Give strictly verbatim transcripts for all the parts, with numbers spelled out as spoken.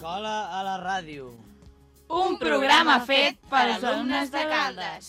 Escola a la ràdio. Un programa fet per alumnes de Caldes.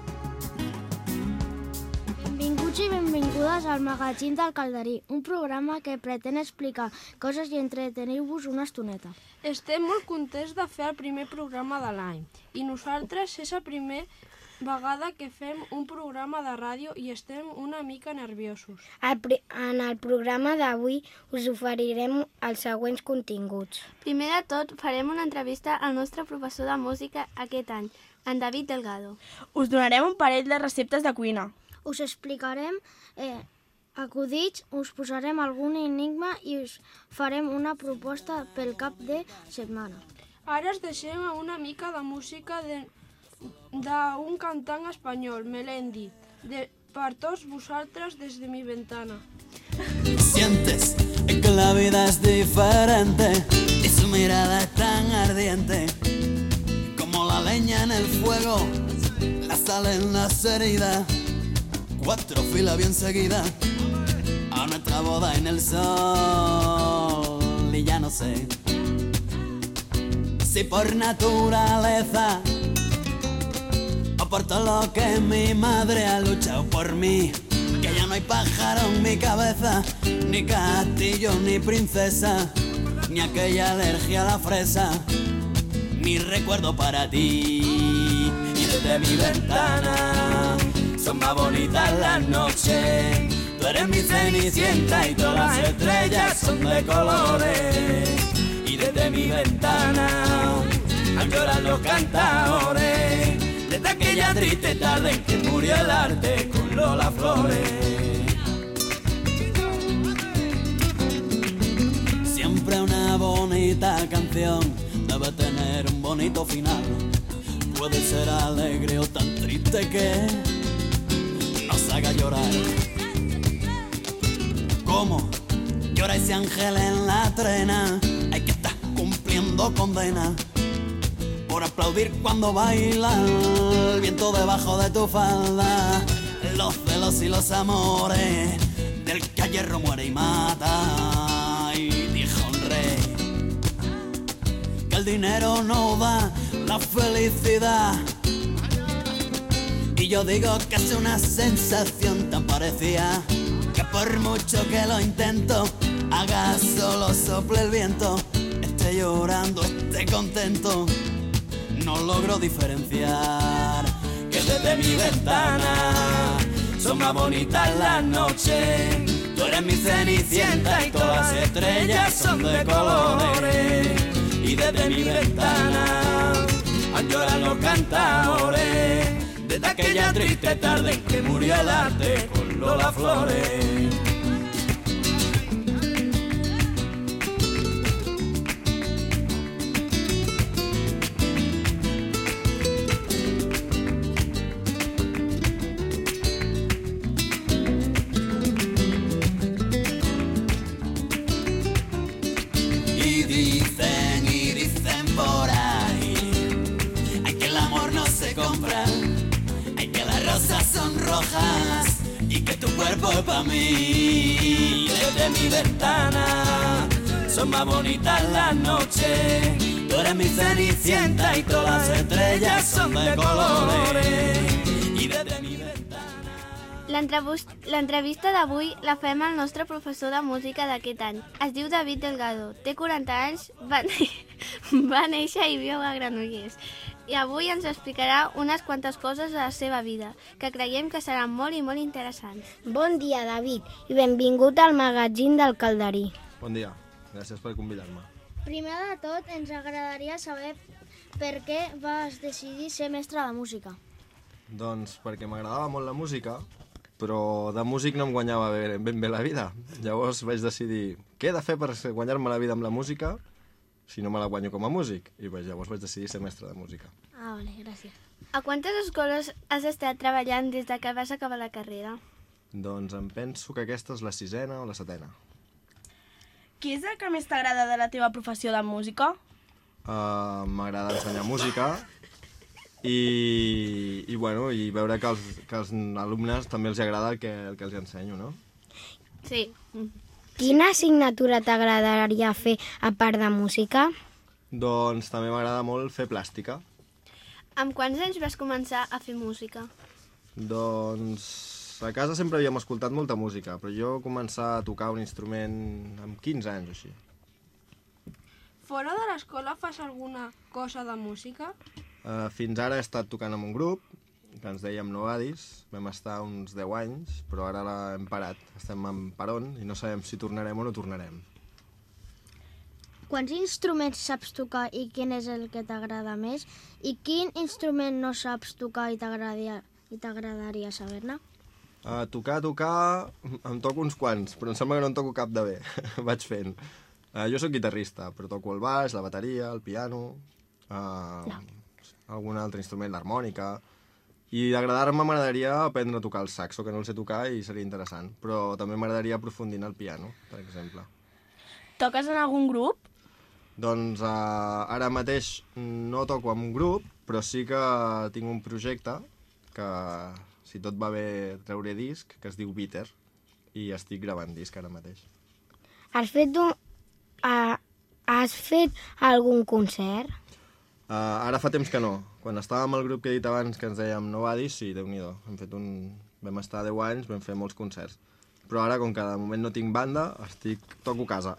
Benvinguts i benvingudes al Magazín del Calderí, un programa que pretén explicar coses i entretenir-vos una estoneta. Estem molt contents de fer el primer programa de l'any i nosaltres és la primera vegada que fem un programa de ràdio i estem una mica nerviosos. En el programa d'avui us oferirem els següents continguts. Primer de tot, farem una entrevista al nostre professor de música aquest any, en David Delgado. Us donarem un parell de receptes de cuina. Us explicarem eh, acudits, us posarem algun enigma i us farem una proposta pel cap de setmana. Ara es deixem una mica de música de d'un cantant espanyol, Melendi, de, per tots vosaltres des de mi ventana. Sientes que la vida es diferente y su mirada es tan ardiente como la leña en el fuego, la sal en las heridas, cuatro filas bien seguidas a nuestra boda en el sol. Y ya no sé si por naturaleza o por todo lo que mi madre ha luchado por mí, que ya no hay pájaro en mi cabeza, ni castillo ni princesa, ni aquella alergia a la fresa, ni recuerdo para ti. Y desde mi ventana son más bonitas las noches, tú eres mi cenicienta y todas las estrellas son de colores. Y desde mi ventana al llorar los cantadores, desde aquella triste tarde en que murió el arte con Lola Flores. Siempre una bonita canción debe tener un bonito final. Puede ser alegre o tan triste que nos haga llorar. ¿Cómo llora ese ángel en la trena? Hay que estar cumpliendo condena por aplaudir cuando baila el viento debajo de tu falda, los celos y los amores del que a hierro muere y mata. Y dijo un rey que el dinero no da la felicidad, y yo digo que es una sensación tan parecida que por mucho que lo intento, haga solo sople el viento, esté llorando, esté contento, no logro diferenciar que desde mi ventana son más bonitas las noches, tú eres mi cenicienta y todas las estrellas son de colores. Y desde mi ventana al llorar los cantadores, desde aquella triste tarde en que murió el arte con Lola Flores. Son rojas y que tu cuerpo es para mí. Desde mi ventana son más bonitas las noches, tú eres mi cenicienta y todas las estrellas son de colores. Y desde mi ventana... L'entrevista d'avui la fem al nostre professor de música d'aquest any. Es diu David Delgado, té quaranta anys, va, va néixer i viu a Granollers. I avui ens explicarà unes quantes coses de la seva vida, que creiem que seran molt i molt interessants. Bon dia, David, i benvingut al Magazín del Calderí. Bon dia, gràcies per convidar-me. Primer de tot, ens agradaria saber per què vas decidir ser mestre de música. Doncs perquè m'agradava molt la música, però de músic no em guanyava ben bé la vida. Llavors vaig decidir què he de fer per guanyar-me la vida amb la música si no me la guanyo com a músic, i pues, llavors vaig decidir ser mestre de música. Ah, vale, gràcies. A quantes escoles has estat treballant des de que vas acabar la carrera? Doncs em penso que aquesta és la sisena o la setena. Què és el que més t'agrada de la teva professió de música? Uh, M'agrada ensenyar música i, i, bueno, i veure que als, que als alumnes també els agrada el que, el que els ensenyo, no? Sí. Quina assignatura t'agradaria fer a part de música? Doncs també m'agrada molt fer plàstica. Amb quants anys vas començar a fer música? Doncs a casa sempre havíem escoltat molta música, però jo començar a tocar un instrument amb quinze anys o així. Fora de l'escola fas alguna cosa de música? Uh, fins ara he estat tocant amb un grup, que ens dèiem Novadis, vam estar uns deu anys, però ara l'hem parat, estem en peron i no sabem si tornarem o no tornarem. Quants instruments saps tocar i quin és el que t'agrada més? I quin instrument no saps tocar i t'agradaria i t'agradaria saber-ne? Uh, tocar, tocar, em toco uns quants, però em sembla que no en toco cap de bé, vaig fent. Uh, jo sóc guitarrista, però toco el baix, la bateria, el piano, uh, no. algun altre instrument, l'harmònica. I d'agradar-me m'agradaria aprendre a tocar el saxo, que no el sé tocar i seria interessant, però també m'agradaria aprofundir en el piano, per exemple. Toques en algun grup? Doncs uh, ara mateix no toco amb un grup, però sí que tinc un projecte que, si tot va bé, trauré disc, que es diu Bitter, i estic gravant disc ara mateix. Has fet, un, uh, has fet algun concert? Uh, ara fa temps que no. Quan estàvem al grup que he dit abans, que ens dèiem Novadis, sí, Déu-n'hi-do. Hem fet un... Vam estar deu anys, vam fer molts concerts. Però ara, com que de moment no tinc banda, estic... toco casa.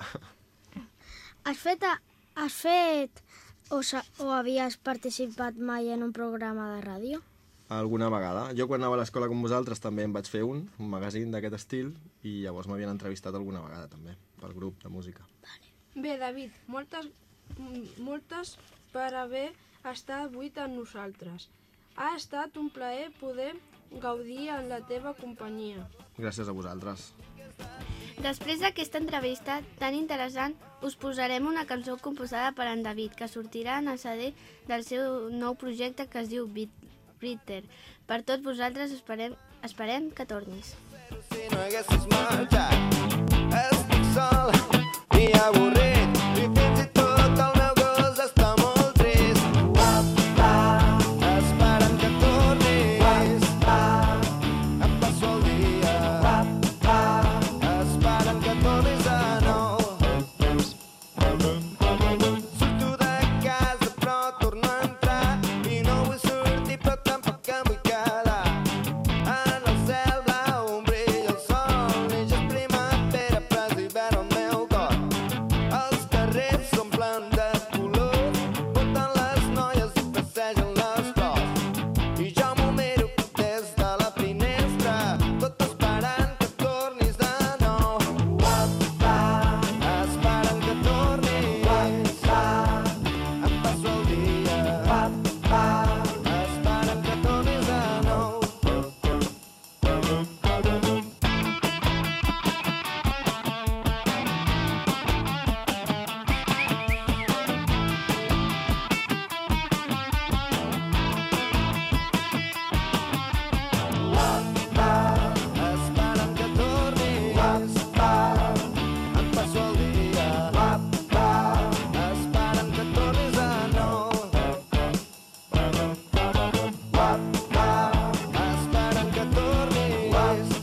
Has fet, has fet o, o havies participat mai en un programa de ràdio? Alguna vegada. Jo quan anava a l'escola com vosaltres també em vaig fer un, un magazín d'aquest estil, i llavors m'havien entrevistat alguna vegada també, pel grup de música. Bé, David, moltes, moltes per haver estat avui amb nosaltres. Ha estat un plaer poder gaudir en la teva companyia. Gràcies a vosaltres. Després d'aquesta entrevista tan interessant, us posarem una cançó composada per en David, que sortirà en el C D del seu nou projecte que es diu Bitter. Per tots vosaltres esperem, esperem que tornis. Si no haguessis marxat, estic sol i avorrit, i fins i tot el meu gos està molt trist. Esperant que tornis, em passo el dia, esperant que tornis de nou. Surto de casa però torno a entrar, i no vull sortir però tampoc em vull quedar. En el cel blau brilla el sol, i ja és primavera però és hivern al meu cor. Els carrers s'omplen de colors, porten les noies i passegen les flors, i jo m'ho miro des de la finestra, tot esperant que tornis de nou. Esperant que tornis, em passo el dia, esperant que tornis de nou. Esperant que tornis, em passo el dia, esperant que tornis de nou. Esperant que tornis.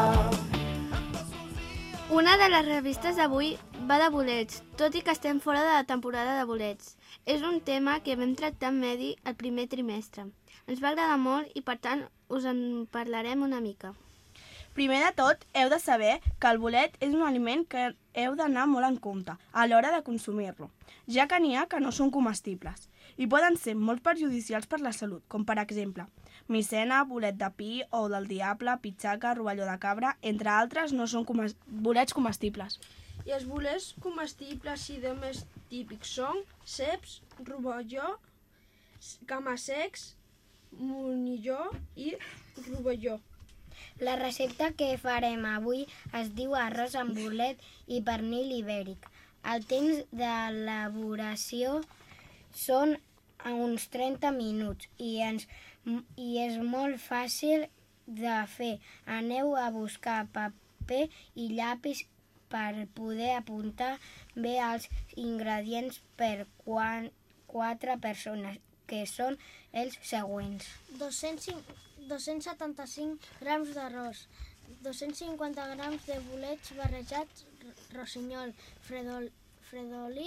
Una de les revistes d'avui va de bolets, tot i que estem fora de la temporada de bolets. És un tema que vam tractar amb Medi el primer trimestre. Ens va agradar molt i, per tant, us en parlarem una mica. Primer de tot, heu de saber que el bolet és un aliment que heu d'anar molt en compte a l'hora de consumir-lo, ja que n'hi ha que no són comestibles i poden ser molt perjudicials per la salut, com per exemple micena, bolet de pi, ou del diable, pitxaca, rovelló de cabra, entre altres, no són comes- bolets comestibles. I els bolets comestibles i de més típics són ceps, rovelló, camassecs, monilló i rovelló. La recepta que farem avui es diu arròs amb bolet i pernil ibèric. El temps d'elaboració són uns trenta minuts i, ens, i és molt fàcil de fer. Aneu a buscar paper i llapis per poder apuntar bé els ingredients per quan, quatre persones, que són els següents. dos-cents setanta-cinc grams d'arròs, dos-cents cinquanta grams de bolets barrejats, rossinyol, fredol, fredolic,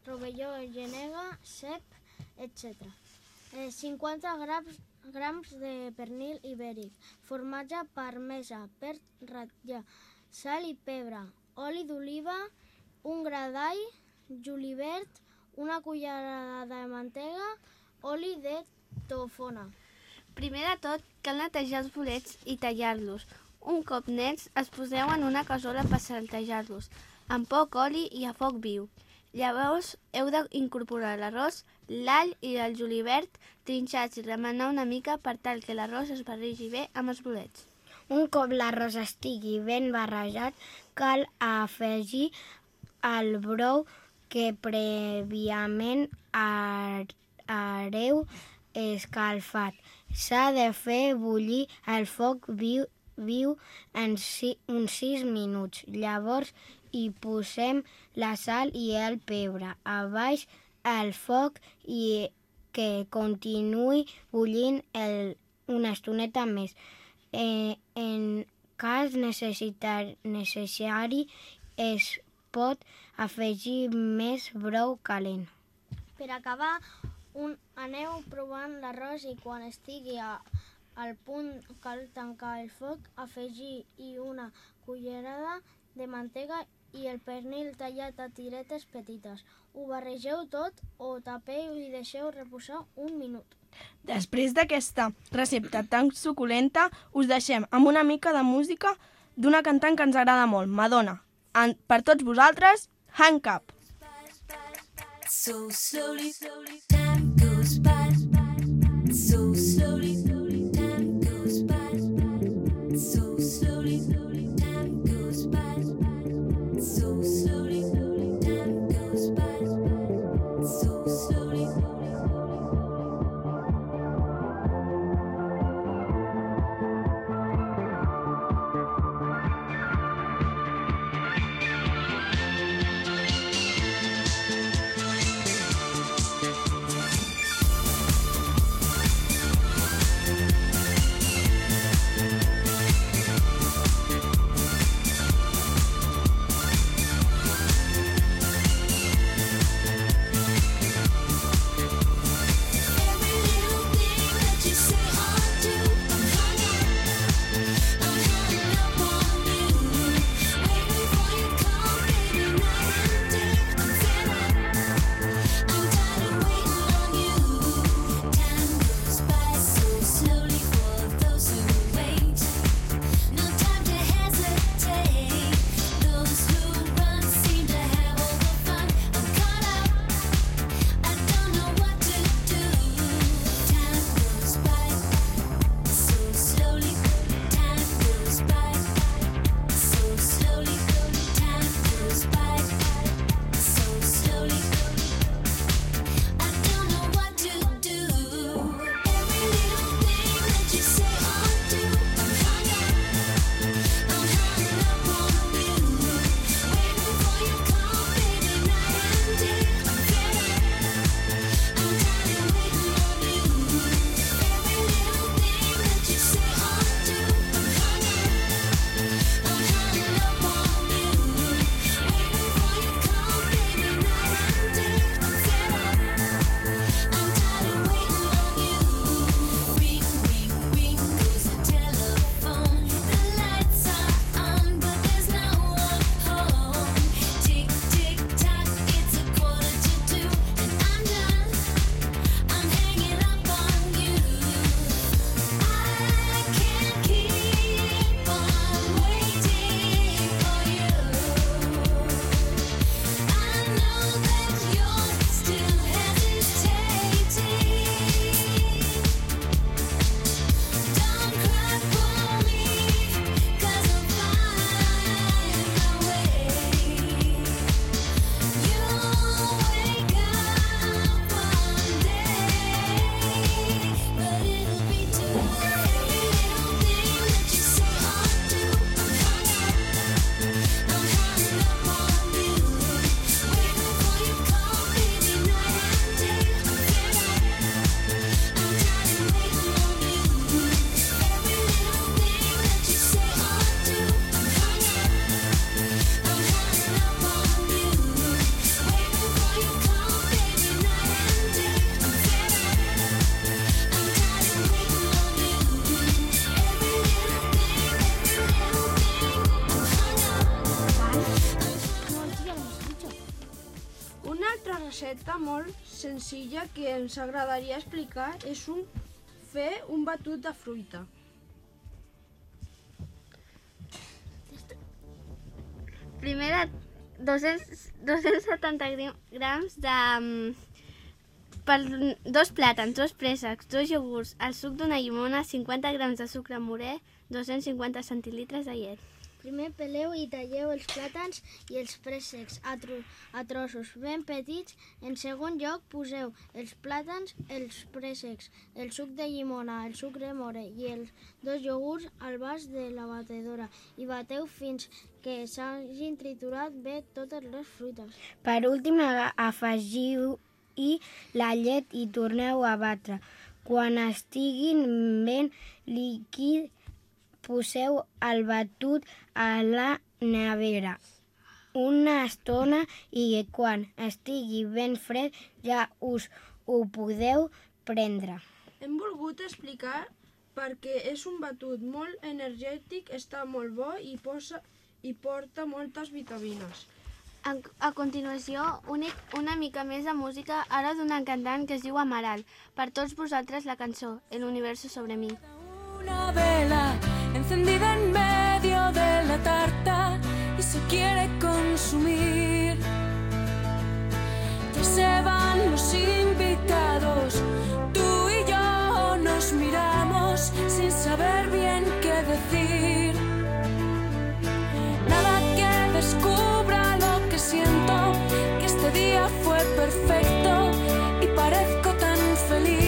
rovelló, llenega, cep, etcètera. Eh, cinquanta grams, grams de pernil ibèric, formatge parmesa per ratllar, sal i pebre, oli d'oliva, un gra d'all, julivert, una cullerada de mantega, oli de tofona. Primer de tot, cal netejar els bolets i tallar-los. Un cop nets, els poseu en una cassola per saltejar-los, amb poc oli i a foc viu. Llavors, heu d'incorporar l'arròs, l'all i el julivert trinxats i remenar una mica per tal que l'arròs es barregi bé amb els bolets. Un cop l'arròs estigui ben barrejat, cal afegir el brou que prèviament haureu escalfat. S'ha de fer bullir al foc viu, viu en si, uns sis minuts. Llavors hi posem la sal i el pebre a baix el foc i que continuï bullint el, una estoneta més. Eh, en cas necessitar, necessari es pot afegir més brou calent. Per acabar, un, aneu provant l'arròs i quan estigui a, al punt cal tancar el foc, afegir i una cullerada de mantega i el pernil tallat a tiretes petites. Ho barregeu tot, ho tapeu i deixeu reposar un minut. Després d'aquesta recepta tan suculenta, us deixem amb una mica de música d'una cantant que ens agrada molt, Madonna. En, per tots vosaltres, Hank Up. So slowly, time goes by. So slowly, time goes by. So slowly, time goes by. So slowly, time goes by. So slowly. recepta molt senzilla que ens agradaria explicar és un, fer un batut de fruita. Primer de dos-cents setanta grams de... per dos plàtans, dos préssecs, dos iogurts, el suc d'una llimona, cinquanta grams de sucre morè, dos-cents cinquanta centilitres de llet. Primer peleu i talleu els plàtans i els préssecs a, tro a trossos ben petits. En segon lloc, poseu els plàtans, els préssecs, el suc de llimona, el sucre morè i els dos iogurts al vas de la batedora i bateu fins que s'hagin triturat bé totes les fruites. Per últim, afegiu-hi la llet i torneu a batre. Quan estiguin ben líquid, poseu el batut a la nevera una estona i quan estigui ben fred ja us ho podeu prendre. Hem volgut explicar perquè és un batut molt energètic, està molt bo i, posa, i porta moltes vitamines. A, a continuació, una, una mica més de música, ara d'un cantant que es diu Amaral. Per tots vosaltres la cançó El universo sobre mi. Una vela encendida en medio de la tarta y se quiere consumir. Ya se van los invitados, tú y yo nos miramos sin saber bien qué decir. Nada que descubra lo que siento, que este día fue perfecto y parezco tan feliz.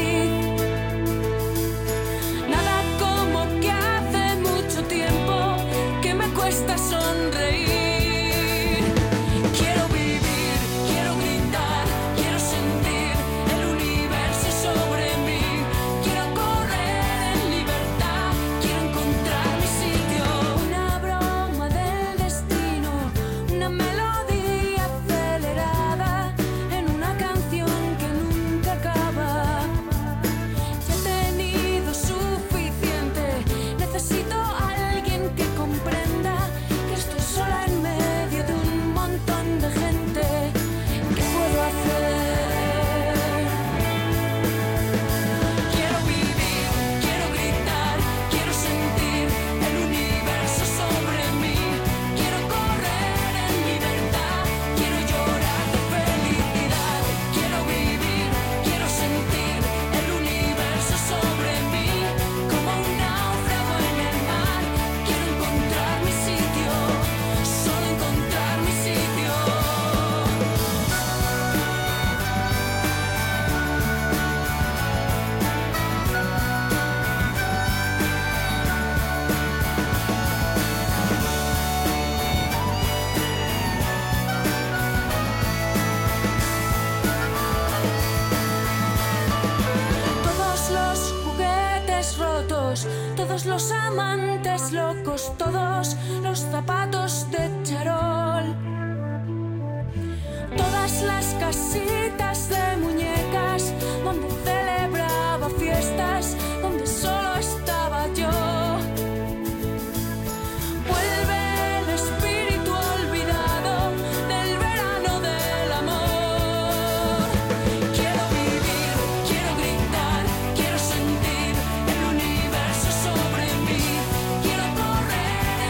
Cuesta sonreír. Quiero vivir, quiero gritar, quiero sentir el universo sobre mí. Quiero correr en libertad, quiero encontrar mi sitio. Una broma del destino, una melodía acelerada en una canción que nunca acaba. Ya he tenido suficiente, necesito alguien que comprenda sola en medio de un montón de gente. ¿Qué puedo hacer? Quiero vivir, quiero gritar, quiero sentir el universo sobre mí. Quiero correr en libertad, quiero llorar de felicidad. Quiero vivir, quiero sentir el universo sobre mí. Como un náufrago en el mar, quiero encontrar mi sitio. Solo encontrar mi sitio. Todos los juguetes rotos, todos los amantes locos, todos los zapatos de charol, todas las casitas de muñecas donde celebraba fiestas, donde solo estaba yo. Vuelve el espíritu olvidado del verano del amor. Quiero vivir, quiero gritar, quiero sentir el universo sobre mí. Quiero correr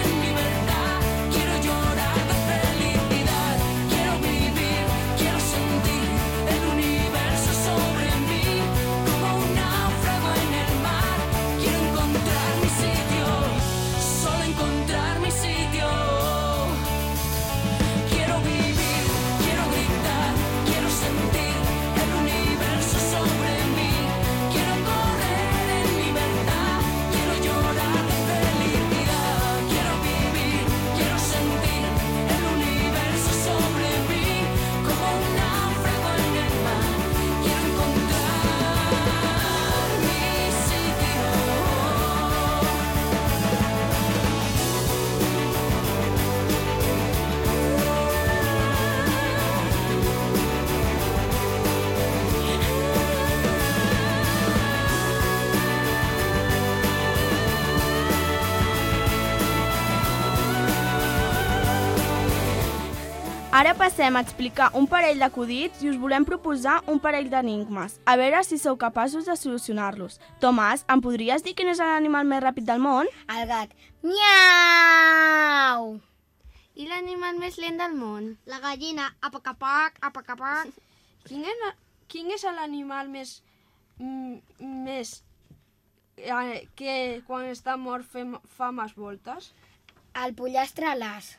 Ara passem a explicar un parell d'acudits i us volem proposar un parell d'enigmes. A veure si sou capaços de solucionar-los. Tomàs, em podries dir quin és l'animal més ràpid del món? El gat. Miau! I l'animal més lent del món? La gallina, apacapac, apacapac. Quin és, quin és l'animal més, mm, més eh, que quan està mort fe, fa més voltes? El pollastre alas.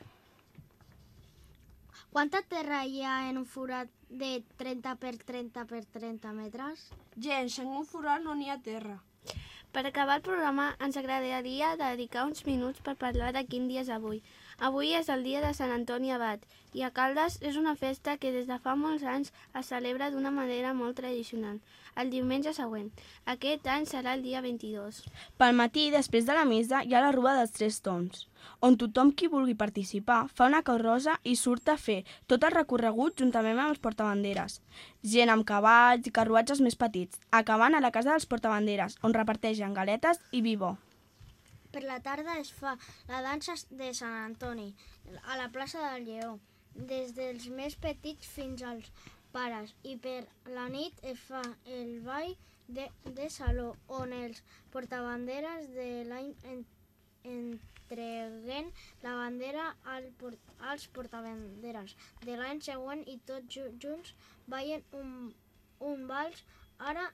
Quanta terra hi ha en un forat de trenta per trenta per trenta metres? Gens, en un forat no n'hi ha terra. Per acabar el programa, ens agradaria dedicar uns minuts per parlar de quin dia és avui. Avui és el dia de Sant Antoni Abat i a Caldes és una festa que des de fa molts anys es celebra d'una manera molt tradicional, el diumenge següent. Aquest any serà el dia vint-i-dos. Pel matí, després de la missa, hi ha la Rua dels Tres Tombs, on tothom qui vulgui participar fa una carrossa i surt a fer tot el recorregut juntament amb els portabanderes. Gent amb cavalls i carruatges més petits, acabant a la casa dels portabanderes, on reparteixen galetes i vi bo. Per la tarda es fa la dansa de Sant Antoni a la plaça del Lleó, des dels més petits fins als pares, i per la nit es fa el ball de, de saló, on els portabanderes de l'any en, entreguen la bandera al, als portabanderes de l'any següent i tots junts ballen un, un vals. Ara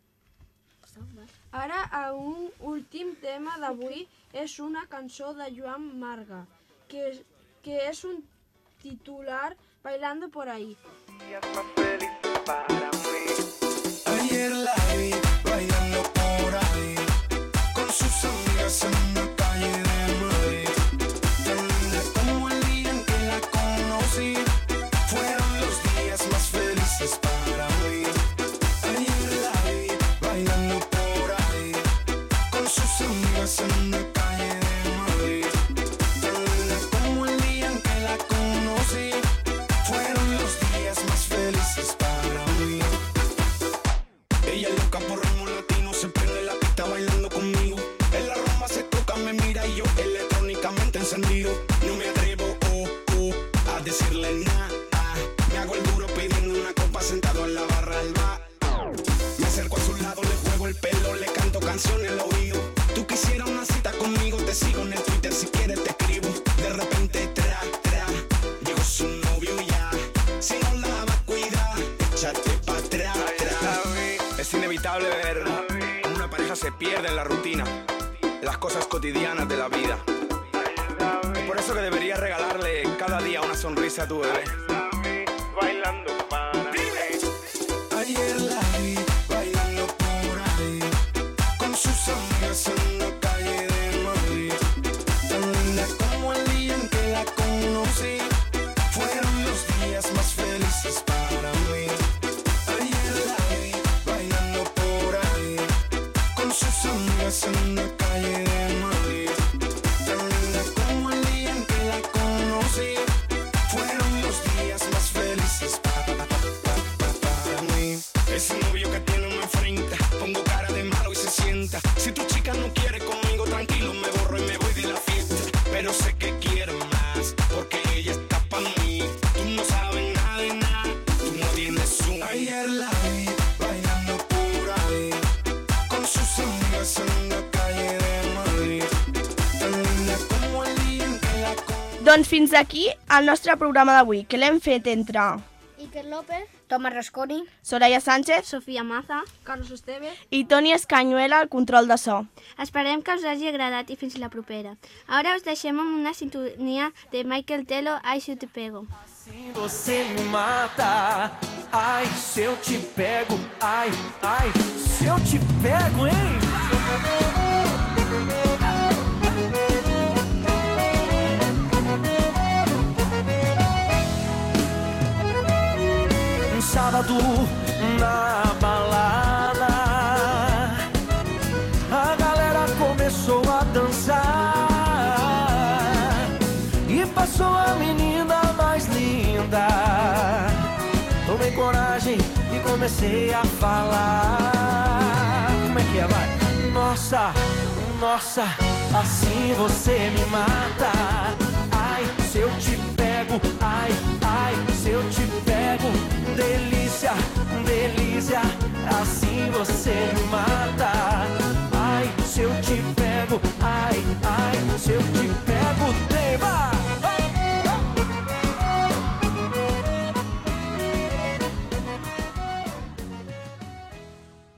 Ara, un últim tema d'avui és una cançó de Joan Marga, que, que és un titular Bailando por ahí. Ayer la vi bailando por ahí, con sus amigas en una calle de Madrid. Tan linda como el día en que la conocí, fueron los días más felices para mí. Ayer la vi bailando por ahí, con sus amigas en una calle de Madrid. Tan linda como el día en que la conocí, fueron los días más felices para mí. Ella es loca por ritmo latino, se prende la pista bailando conmigo. En la Roma se toca, me mira y yo electrónicamente encendido. No me atrevo oh, oh, a decirle nada. Me hago el duro pidiendo una copa sentado en la barra del bar. Me acerco a su lado, le juego el pelo, le canto canciones al oído. Tú quisieras una cita conmigo, te sigo en el Twitter, si quieres te escribo. De repente tra, tra, llegó su novio ya. Si no la va a cuidar, échate pa' atrás. Es inevitable ver cómo una pareja se pierde en la rutina, las cosas cotidianas de la vida. Y por eso que deberías regalarle cada día una sonrisa a tu bebé. Bailando para mí. Ayer la vi bailando por ahí, con sus amigas en la calle de Madrid. Tan linda como el día en que la conocí, fueron los días más felices para mí. Ayer la vi bailando por ahí, con sus amigas en la calle de Madrid. Tan linda como el día en que la conocí, fueron los días más felices para, para, para, para mí. Ese novio que tiene me enfrenta, pongo cara de malo y se sienta. Si tu chica no quiere conmigo, tranquilo, me borro y me voy de la fiesta. Pero sé que quiere más, porque ella está pa' mí. Tú no sabes nada de nada, tú no tienes un... Ayer la vi bailando por ahí, con sus amigas en la calle de Madrid. Tan linda como el día en que la conocí. Doncs fins aquí el nostre programa d'avui, que l'hem fet entre Iker López, Tomàs Rasconi. Soraya Sánchez Sofia Maza. Carlos Esteve. i Toni Escanyuela al control de so. Esperem que us hagi agradat i fins la propera. Ara us deixem amb una sintonia de Michael Telo, Ai, si eu te pego. Se você me mata, ai, se eu te pego, ai, ai, se eu te pego, hein? Um sábado na balada, a galera começou a dançar e passou a menina mais linda. Tomei coragem e comecei a falar. Como é que é, vai? Nossa, nossa, assim você me mata. Ai, se eu te pego, ai,